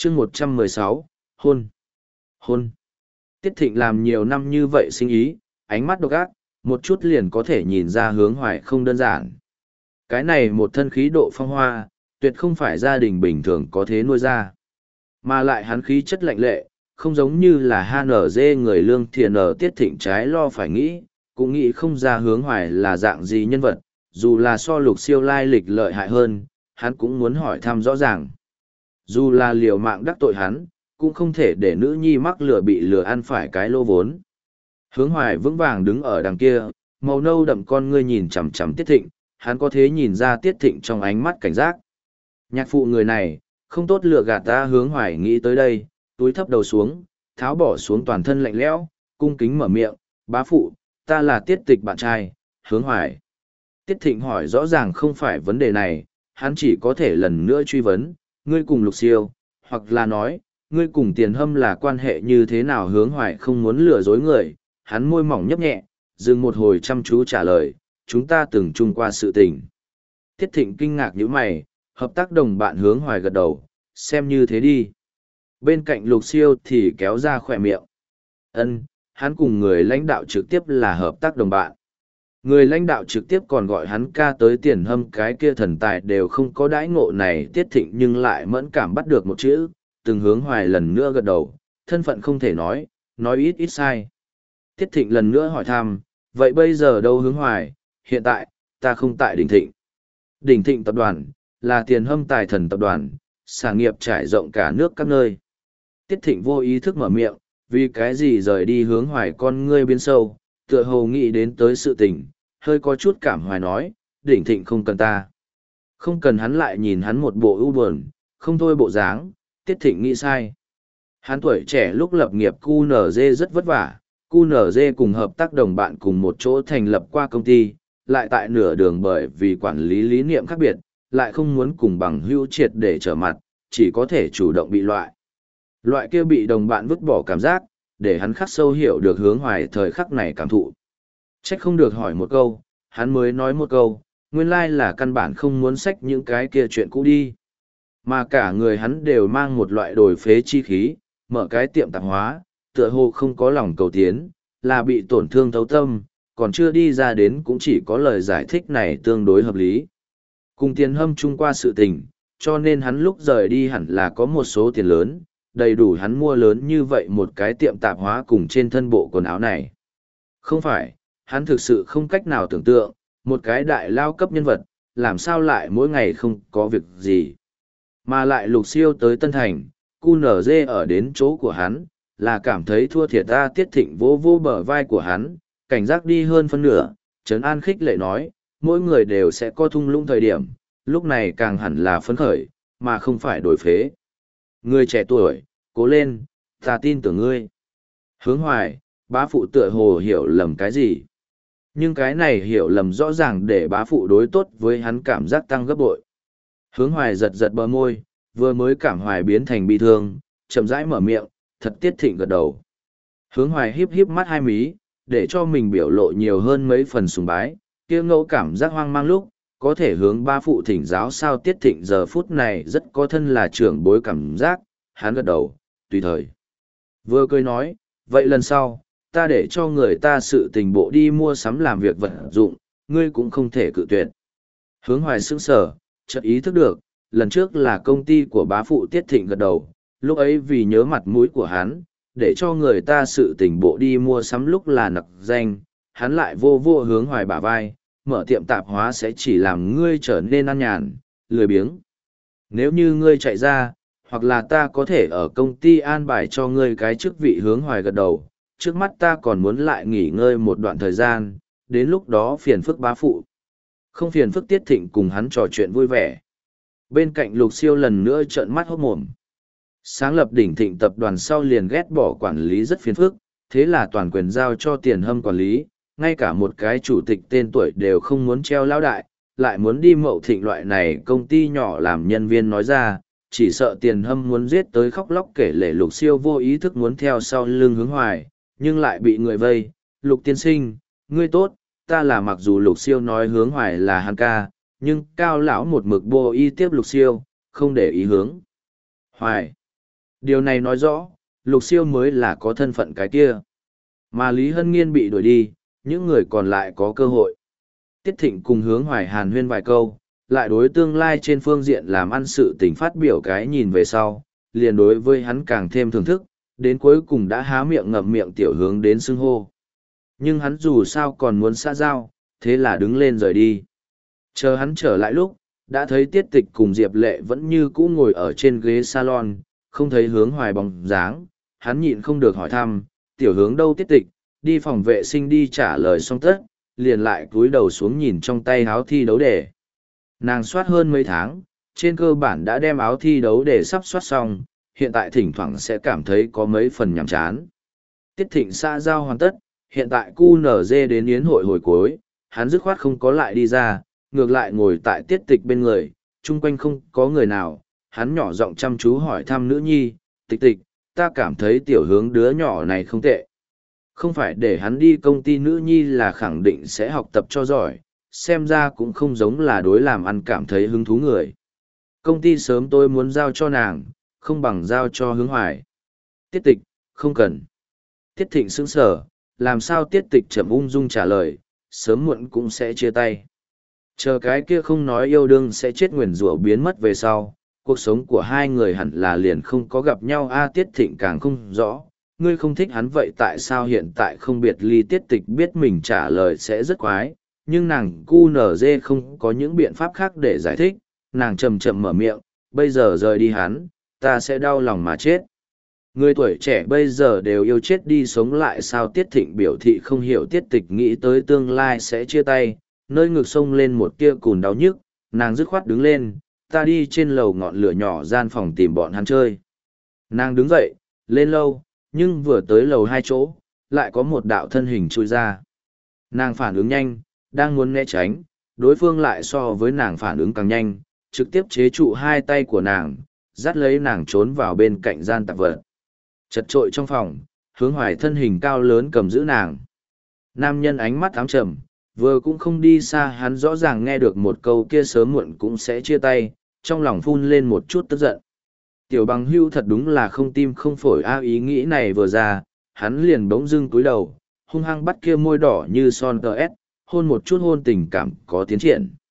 chương 116, hôn. Hôn. Tiết Thịnh làm nhiều năm như vậy sinh ý, ánh mắt độc ác, một chút liền có thể nhìn ra Hướng Hoài không đơn giản. Cái này một thân khí độ phong hoa, tuyệt không phải gia đình bình thường có thế nuôi ra. Mà lại hắn khí chất lạnh lệ, không giống như là HNZ người lương thiện ở Tiết Thịnh trái lo phải nghĩ, cũng nghĩ không ra Hướng Hoài là dạng gì nhân vật, dù là so Lục Siêu lai lịch lợi hại hơn, hắn cũng muốn hỏi thăm rõ ràng. Dù là liều mạng đắc tội hắn, cũng không thể để nữ nhi mắc lừa bị lừa ăn phải cái lô vốn. Hướng Hoài vững vàng đứng ở đằng kia, màu nâu đậm con ngươi nhìn chằm chằm Tiết Thịnh, hắn có thể nhìn ra Tiết Thịnh trong ánh mắt cảnh giác. Nhạc phụ người này, không tốt lừa gạt ta. Hướng Hoài nghĩ tới đây, túi thấp đầu xuống, tháo bỏ xuống toàn thân lạnh lẽo, cung kính mở miệng, bá phụ, ta là Tiết Tịch bạn trai, Hướng Hoài. Tiết Thịnh hỏi rõ ràng không phải vấn đề này, hắn chỉ có thể lần nữa truy vấn, ngươi cùng Lục Siêu, hoặc là nói, ngươi cùng Tiền Hâm là quan hệ như thế nào. Hướng Hoài không muốn lừa dối người, hắn môi mỏng nhấp nhẹ, dừng một hồi chăm chú trả lời, chúng ta từng chung qua sự tình. Tiết Thịnh kinh ngạc nhíu mày, hợp tác đồng bạn. Hướng Hoài gật đầu, xem như thế đi. Bên cạnh Lục Siêu thì kéo ra khỏe miệng. Hắn cùng người lãnh đạo trực tiếp là hợp tác đồng bạn. Người lãnh đạo trực tiếp còn gọi hắn ca tới Tiền Hâm cái kia thần tài đều không có đãi ngộ này. Tiết Thịnh nhưng lại mẫn cảm bắt được một chữ, từng Hướng Hoài lần nữa gật đầu, thân phận không thể nói ít ít sai. Tiết Thịnh lần nữa hỏi thăm, vậy bây giờ đâu Hướng Hoài? Hiện tại, ta không tại Đỉnh Thịnh. Đỉnh Thịnh tập đoàn, là Tiền Hâm tài thần tập đoàn, sản nghiệp trải rộng cả nước các nơi. Tiết Thịnh vô ý thức mở miệng, vì cái gì rời đi. Hướng Hoài con ngươi biến sâu, tựa hồ nghĩ đến tới sự tình, hơi có chút cảm hoài nói, Đỉnh Thịnh không cần ta. Không cần. Hắn lại nhìn hắn một bộ ưu buồn, không thôi bộ dáng. Tiết Thịnh nghĩ sai. Hắn tuổi trẻ lúc lập nghiệp QNZ rất vất vả, QNZ cùng hợp tác đồng bạn cùng một chỗ thành lập qua công ty, lại tại nửa đường bởi vì quản lý lý niệm khác biệt, lại không muốn cùng bằng hữu triệt để trở mặt, chỉ có thể chủ động bị loại. Loại kia bị đồng bạn vứt bỏ cảm giác, để hắn khắc sâu hiểu được Hướng Hoài thời khắc này cảm thụ. Trách không được hỏi một câu, hắn mới nói một câu, nguyên lai là căn bản không muốn xách những cái kia chuyện cũ đi. Mà cả người hắn đều mang một loại đổi phế chi khí, mở cái tiệm tạp hóa, tựa hồ không có lòng cầu tiến, là bị tổn thương thấu tâm, còn chưa đi ra đến cũng chỉ có lời giải thích này tương đối hợp lý. Cùng Tiền Hâm chung qua sự tình, cho nên hắn lúc rời đi hẳn là có một số tiền lớn, đầy đủ hắn mua lớn như vậy một cái tiệm tạp hóa cùng trên thân bộ quần áo này. Không phải, hắn thực sự không cách nào tưởng tượng, một cái đại lao cấp nhân vật, làm sao lại mỗi ngày không có việc gì. Mà lại Lục Siêu tới Tân Thành, QNZ ở đến chỗ của hắn, là cảm thấy thua thiệt ta. Tiết Thịnh vô vô bờ vai của hắn, cảnh giác đi hơn phân nửa, trấn an khích lệ nói, mỗi người đều sẽ có thung lũng thời điểm, lúc này càng hẳn là phấn khởi, mà không phải đổi phế. Người trẻ tuổi, cố lên, ta tin tưởng ngươi. Hướng Hoài, bá phụ tựa hồ hiểu lầm cái gì. Nhưng cái này hiểu lầm rõ ràng để bá phụ đối tốt với hắn cảm giác tăng gấp bội. Hướng Hoài giật giật bờ môi, vừa mới cảm hoài biến thành bi thương, chậm rãi mở miệng, thật. Tiết Thịnh gật đầu. Hướng Hoài híp híp mắt hai mí, để cho mình biểu lộ nhiều hơn mấy phần sùng bái, kia ngẫu cảm giác hoang mang lúc, có thể hướng ba phụ thỉnh giáo sao. Tiết Thịnh giờ phút này rất có thân là trưởng bối cảm giác, hắn gật đầu, tùy thời. Vừa cười nói, vậy lần sau, ta để cho người ta sự tình bộ đi mua sắm làm việc vật dụng, ngươi cũng không thể cự tuyệt. Hướng Hoài sững sờ, chợt ý thức được, lần trước là công ty của bá phụ. Tiết Thịnh gật đầu, lúc ấy vì nhớ mặt mũi của hắn, để cho người ta sự tình bộ đi mua sắm lúc là nặc danh, hắn lại vô vô Hướng Hoài bả vai, mở tiệm tạp hóa sẽ chỉ làm ngươi trở nên ăn nhàn, lười biếng. Nếu như ngươi chạy ra, hoặc là ta có thể ở công ty an bài cho ngươi cái chức vị. Hướng Hoài gật đầu, trước mắt ta còn muốn lại nghỉ ngơi một đoạn thời gian, đến lúc đó phiền phức bá phụ. Không phiền phức. Tiết Thịnh cùng hắn trò chuyện vui vẻ. Bên cạnh Lục Siêu lần nữa trợn mắt hốt mồm. Sáng lập Đỉnh Thịnh tập đoàn sau liền ghét bỏ quản lý rất phiền phức, thế là toàn quyền giao cho Tiền Hâm quản lý, ngay cả một cái chủ tịch tên tuổi đều không muốn treo lão đại, lại muốn đi Mậu Thịnh loại này công ty nhỏ làm nhân viên nói ra, chỉ sợ Tiền Hâm muốn giết tới khóc lóc kể lể. Lục Siêu vô ý thức muốn theo sau lưng Hướng Hoài, nhưng lại bị người vây. Lục tiên sinh, ngươi tốt, ta là. Mặc dù Lục Siêu nói Hướng Hoài là hắn ca, nhưng Cao lão một mực bô y tiếp Lục Siêu, không để ý Hướng Hoài. Điều này nói rõ, Lục Siêu mới là có thân phận cái kia. Mà Lý Hân Nghiên bị đuổi đi, những người còn lại có cơ hội. Tiết Thịnh cùng Hướng Hoài hàn huyên vài câu, lại đối tương lai trên phương diện làm ăn sự tình phát biểu cái nhìn về sau, liền đối với hắn càng thêm thưởng thức, đến cuối cùng đã há miệng ngậm miệng tiểu hướng đến xưng hô. Nhưng hắn dù sao còn muốn xã giao, thế là đứng lên rời đi. Chờ hắn trở lại lúc, đã thấy Tiết Tịch cùng Diệp Lệ vẫn như cũ ngồi ở trên ghế salon, không thấy Hướng Hoài bóng dáng, hắn nhịn không được hỏi thăm, tiểu hướng đâu Tiết Tịch, đi phòng vệ sinh đi trả lời xong tất, liền lại cúi đầu xuống nhìn trong tay áo thi đấu đề. Nàng soát hơn mấy tháng, trên cơ bản đã đem áo thi đấu đề sắp soát xong, hiện tại thỉnh thoảng sẽ cảm thấy có mấy phần nhàm chán. Tiết Thịnh xã giao hoàn tất, hiện tại QNZ đến yến hội hồi cuối, hắn dứt khoát không có lại đi ra, ngược lại ngồi tại Tiết Tịch bên người, chung quanh không có người nào, hắn nhỏ giọng chăm chú hỏi thăm nữ nhi, Tịch Tịch, ta cảm thấy tiểu hướng đứa nhỏ này không tệ. Không phải để hắn đi công ty nữ nhi là khẳng định sẽ học tập cho giỏi, xem ra cũng không giống là đối làm ăn cảm thấy hứng thú người. Công ty sớm tôi muốn giao cho nàng, không bằng giao cho Hướng Hoài. Tiết Tịch, không cần. Tiết Thịnh sững sờ, làm sao Tiết Tịch chậm ung dung trả lời, sớm muộn cũng sẽ chia tay. Chờ cái kia không nói yêu đương sẽ chết nguyền rủa biến mất về sau, cuộc sống của hai người hẳn là liền không có gặp nhau. Tiết Thịnh càng không rõ, ngươi không thích hắn vậy tại sao hiện tại không biệt ly. Tiết Tịch biết mình trả lời sẽ rất quái, nhưng nàng QNZ không có những biện pháp khác để giải thích, nàng chậm chậm mở miệng, bây giờ rời đi hắn, ta sẽ đau lòng mà chết. Người tuổi trẻ bây giờ đều yêu chết đi sống lại sao. Tiết Thịnh biểu thị không hiểu. Tiết Tịch nghĩ tới tương lai sẽ chia tay, nơi ngực sông lên một tia cùn đau nhức, nàng dứt khoát đứng lên, ta đi trên lầu ngọn lửa nhỏ gian phòng tìm bọn hắn chơi. Nàng đứng dậy, lên lâu, nhưng vừa tới lầu 2 chỗ, lại có một đạo thân hình chui ra. Nàng phản ứng nhanh, đang muốn né tránh, đối phương lại so với nàng phản ứng càng nhanh, trực tiếp chế trụ hai tay của nàng, dắt lấy nàng trốn vào bên cạnh gian tạp vật. Chật trội trong phòng, Hướng Hoài thân hình cao lớn cầm giữ nàng. Nam nhân ánh mắt ám trầm, vừa cũng không đi xa, hắn rõ ràng nghe được một câu kia sớm muộn cũng sẽ chia tay, trong lòng phun lên một chút tức giận. Tiểu Bằng Hưu thật đúng là không tim không phổi. Ý nghĩ này vừa ra, hắn liền bỗng dưng cúi đầu, hung hăng bắt kia môi đỏ như son tờ ép, hôn một chút, hôn tình cảm có tiến triển.